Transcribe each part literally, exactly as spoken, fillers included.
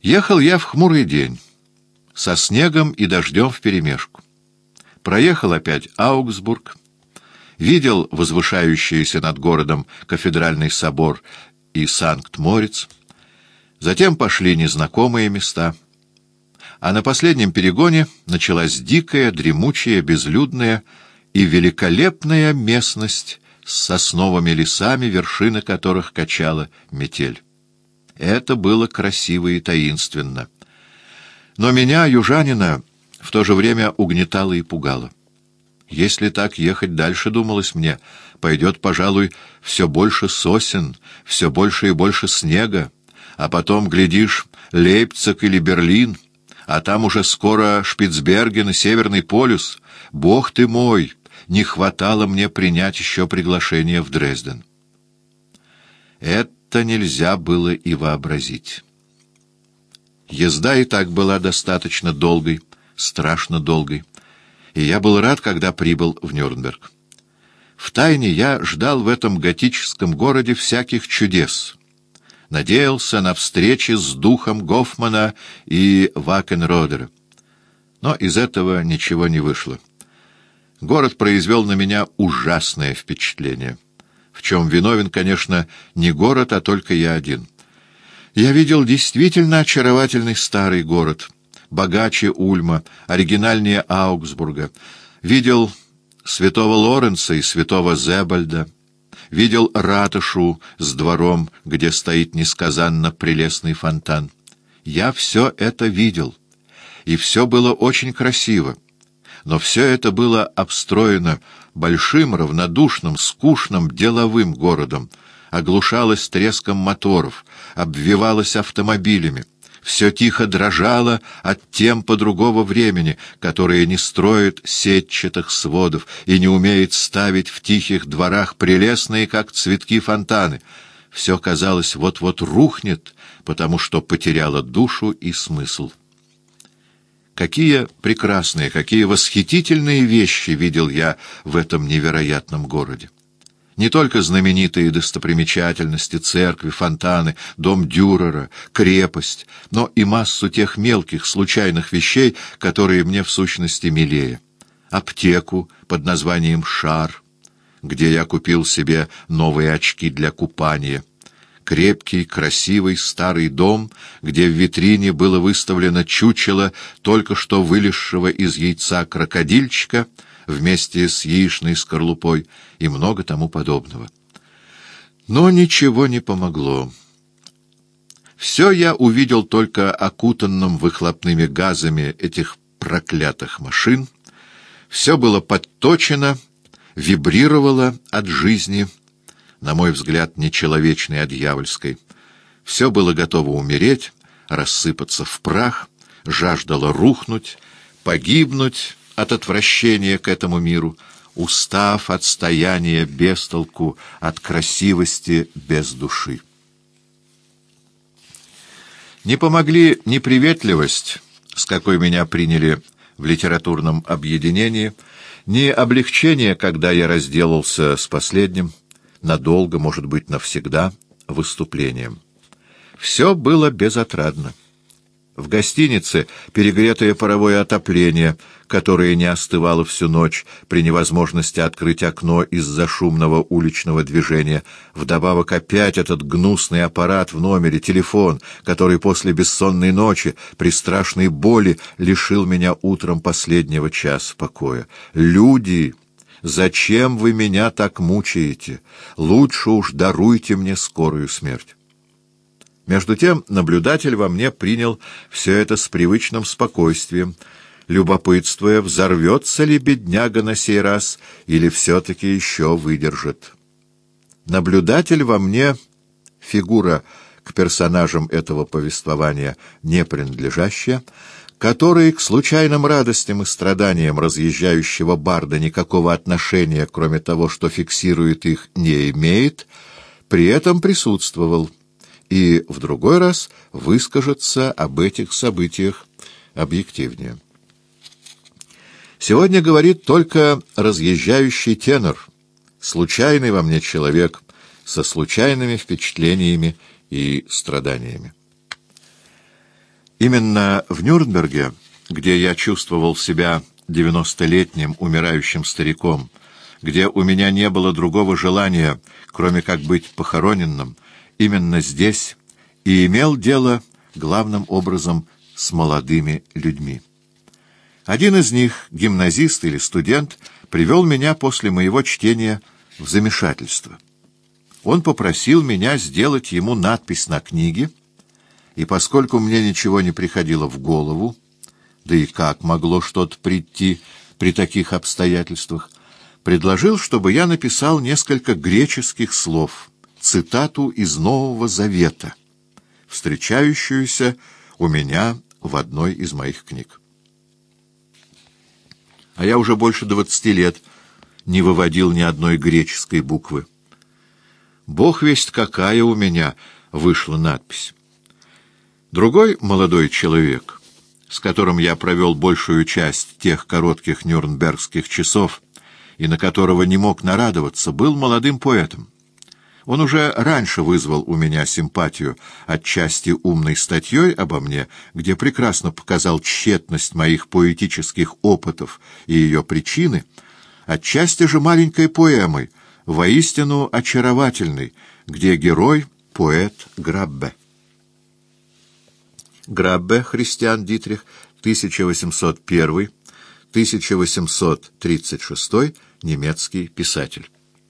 Ехал я в хмурый день, со снегом и дождем вперемешку. Проехал опять Аугсбург, видел возвышающийся над городом кафедральный собор и Санкт-Морец. Затем пошли незнакомые места. А на последнем перегоне началась дикая, дремучая, безлюдная и великолепная местность с сосновыми лесами, вершины которых качала метель. Это было красиво и таинственно. Но меня, южанина, в то же время угнетало и пугало. Если так ехать дальше, думалось мне, пойдет, пожалуй, все больше сосен, все больше и больше снега, а потом, глядишь, Лейпциг или Берлин, а там уже скоро Шпицберген и Северный полюс. Бог ты мой, не хватало мне принять еще приглашение в Дрезден. Это нельзя было и вообразить. Езда и так была достаточно долгой, страшно долгой, и я был рад, когда прибыл в Нюрнберг. Втайне я ждал в этом готическом городе всяких чудес, надеялся на встречи с духом Гофмана и Вакенродера. Но из этого ничего не вышло. Город произвел на меня ужасное впечатление, в чем виновен, конечно, не город, а только я один. Я видел действительно очаровательный старый город, богаче Ульма, оригинальнее Аугсбурга, видел святого Лоренца и святого Зебальда, видел ратушу с двором, где стоит несказанно прелестный фонтан. Я все это видел, и все было очень красиво, но все это было обстроено большим, равнодушным, скучным, деловым городом, оглушалось треском моторов, обвивалось автомобилями, все тихо дрожало от темпа другого времени, которое не строит сетчатых сводов и не умеет ставить в тихих дворах прелестные, как цветки, фонтаны. Все, казалось, вот-вот рухнет, потому что потеряло душу и смысл. Какие прекрасные, какие восхитительные вещи видел я в этом невероятном городе! Не только знаменитые достопримечательности, церкви, фонтаны, дом Дюрера, крепость, но и массу тех мелких, случайных вещей, которые мне в сущности милее. Аптеку под названием «Шар», где я купил себе новые очки для купания. Крепкий, красивый старый дом, где в витрине было выставлено чучело только что вылезшего из яйца крокодильчика вместе с яичной скорлупой и много тому подобного. Но ничего не помогло. Все я увидел только окутанным выхлопными газами этих проклятых машин. Все было подточено, вибрировало от жизни, на мой взгляд, нечеловечной, а дьявольской. Все было готово умереть, рассыпаться в прах, жаждало рухнуть, погибнуть от отвращения к этому миру, устав от стояния без толку, от красивости без души. Не помогли ни приветливость, с какой меня приняли в литературном объединении, ни облегчение, когда я разделался с последним, надолго, может быть, навсегда, выступлением. Все было безотрадно. В гостинице перегретое паровое отопление, которое не остывало всю ночь при невозможности открыть окно из-за шумного уличного движения. Вдобавок опять этот гнусный аппарат в номере, телефон, который после бессонной ночи при страшной боли лишил меня утром последнего часа покоя. Люди, зачем вы меня так мучаете? Лучше уж даруйте мне скорую смерть. Между тем наблюдатель во мне принял все это с привычным спокойствием, любопытствуя, взорвется ли бедняга на сей раз или все-таки еще выдержит. Наблюдатель во мне — фигура к персонажам этого повествования не принадлежащая, который к случайным радостям и страданиям разъезжающего барда никакого отношения, кроме того, что фиксирует их, не имеет, при этом присутствовал и в другой раз выскажется об этих событиях объективнее. Сегодня говорит только разъезжающий тенор, случайный во мне человек со случайными впечатлениями и страданиями. Именно в Нюрнберге, где я чувствовал себя девяностолетним умирающим стариком, где у меня не было другого желания, кроме как быть похороненным, именно здесь и имел дело главным образом с молодыми людьми. Один из них, гимназист или студент, привел меня после моего чтения в замешательство. Он попросил меня сделать ему надпись на книге, и поскольку мне ничего не приходило в голову, да и как могло что-то прийти при таких обстоятельствах, предложил, чтобы я написал несколько греческих слов, цитату из Нового Завета, встречающуюся у меня в одной из моих книг. А я уже больше двадцати лет не выводил ни одной греческой буквы. Бог весть какая у меня вышла надпись. Другой молодой человек, с которым я провел большую часть тех коротких нюрнбергских часов и на которого не мог нарадоваться, был молодым поэтом. Он уже раньше вызвал у меня симпатию отчасти умной статьей обо мне, где прекрасно показал тщетность моих поэтических опытов и ее причины, отчасти же маленькой поэмой, воистину очаровательной, где герой — поэт Граббе. Граббе, Христиан Дитрих, тысяча восемьсот первый — тысяча восемьсот тридцать шестой, немецкий писатель.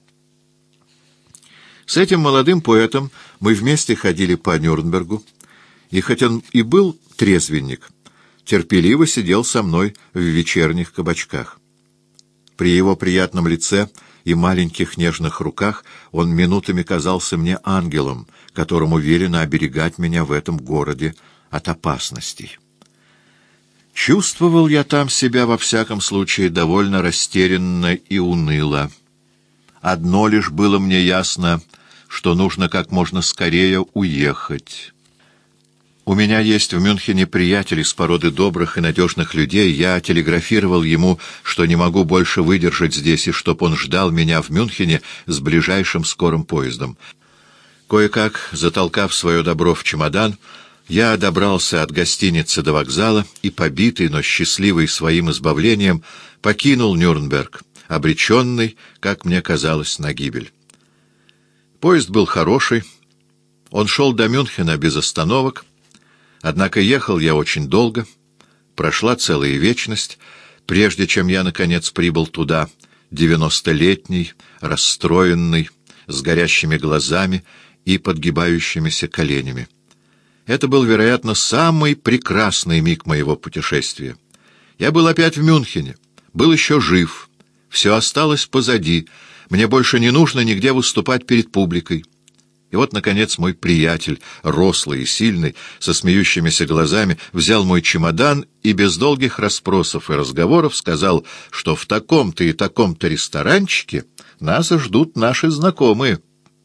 С этим молодым поэтом мы вместе ходили по Нюрнбергу, и хоть он и был трезвенник, терпеливо сидел со мной в вечерних кабачках. При его приятном лице и маленьких нежных руках он минутами казался мне ангелом, которому велено оберегать меня в этом городе от опасностей. Чувствовал я там себя, во всяком случае, довольно растерянно и уныло. Одно лишь было мне ясно, что нужно как можно скорее уехать. У меня есть в Мюнхене приятель из породы добрых и надежных людей. Я телеграфировал ему, что не могу больше выдержать здесь, и чтоб он ждал меня в Мюнхене с ближайшим скорым поездом. Кое-как, затолкав свое добро в чемодан, я добрался от гостиницы до вокзала и, побитый, но счастливый своим избавлением, покинул Нюрнберг, обреченный, как мне казалось, на гибель. Поезд был хороший, он шел до Мюнхена без остановок, однако ехал я очень долго, прошла целая вечность, прежде чем я, наконец, прибыл туда, девяностолетний, расстроенный, с горящими глазами и подгибающимися коленями. Это был, вероятно, самый прекрасный миг моего путешествия. Я был опять в Мюнхене, был еще жив, все осталось позади, мне больше не нужно нигде выступать перед публикой. И вот, наконец, мой приятель, рослый и сильный, со смеющимися глазами, взял мой чемодан и без долгих расспросов и разговоров сказал, что в таком-то и таком-то ресторанчике нас ждут наши знакомые.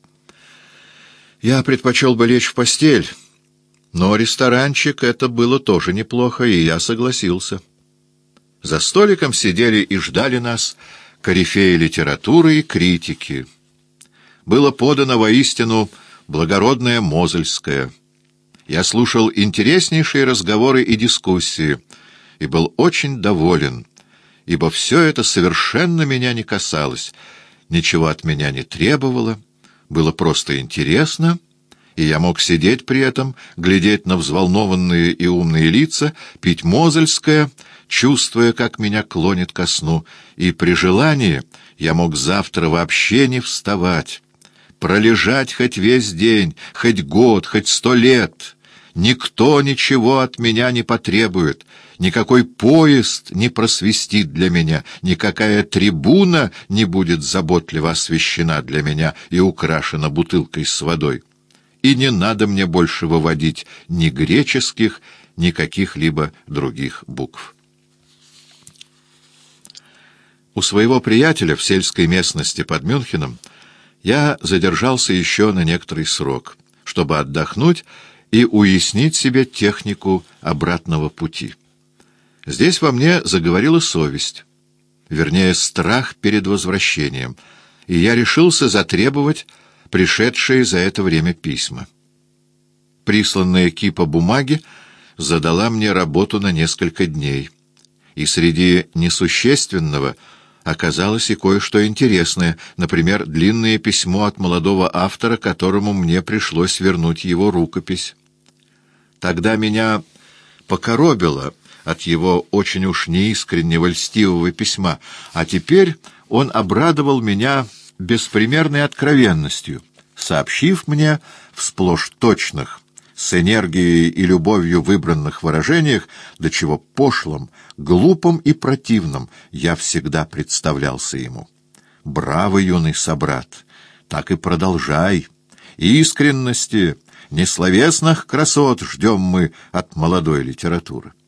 Я предпочел бы лечь в постель, но ресторанчик — это было тоже неплохо, и я согласился. За столиком сидели и ждали нас корифеи литературы и критики. Было подано воистину благородное Мозельское. Я слушал интереснейшие разговоры и дискуссии и был очень доволен, ибо все это совершенно меня не касалось, ничего от меня не требовало, было просто интересно, и я мог сидеть при этом, глядеть на взволнованные и умные лица, пить Мозельское, чувствуя, как меня клонит ко сну, и при желании я мог завтра вообще не вставать, пролежать хоть весь день, хоть год, хоть сто лет. Никто ничего от меня не потребует, никакой поезд не просвистит для меня, никакая трибуна не будет заботливо освещена для меня и украшена бутылкой с водой. И не надо мне больше выводить ни греческих, ни каких-либо других букв. У своего приятеля в сельской местности под Мюнхеном я задержался еще на некоторый срок, чтобы отдохнуть и уяснить себе технику обратного пути. Здесь во мне заговорила совесть, вернее, страх перед возвращением, и я решился затребовать пришедшие за это время письма. Присланная кипа бумаги задала мне работу на несколько дней, и среди несущественного оказалось и кое-что интересное, например, длинное письмо от молодого автора, которому мне пришлось вернуть его рукопись. Тогда меня покоробило от его очень уж неискреннего льстивого письма, а теперь он обрадовал меня беспримерной откровенностью, сообщив мне в сплошь точных, с энергией и любовью выбранных выражениях, до чего пошлым, глупым и противным я всегда представлялся ему. Браво, юный собрат, так и продолжай. Искренности, несловесных красот ждем мы от молодой литературы.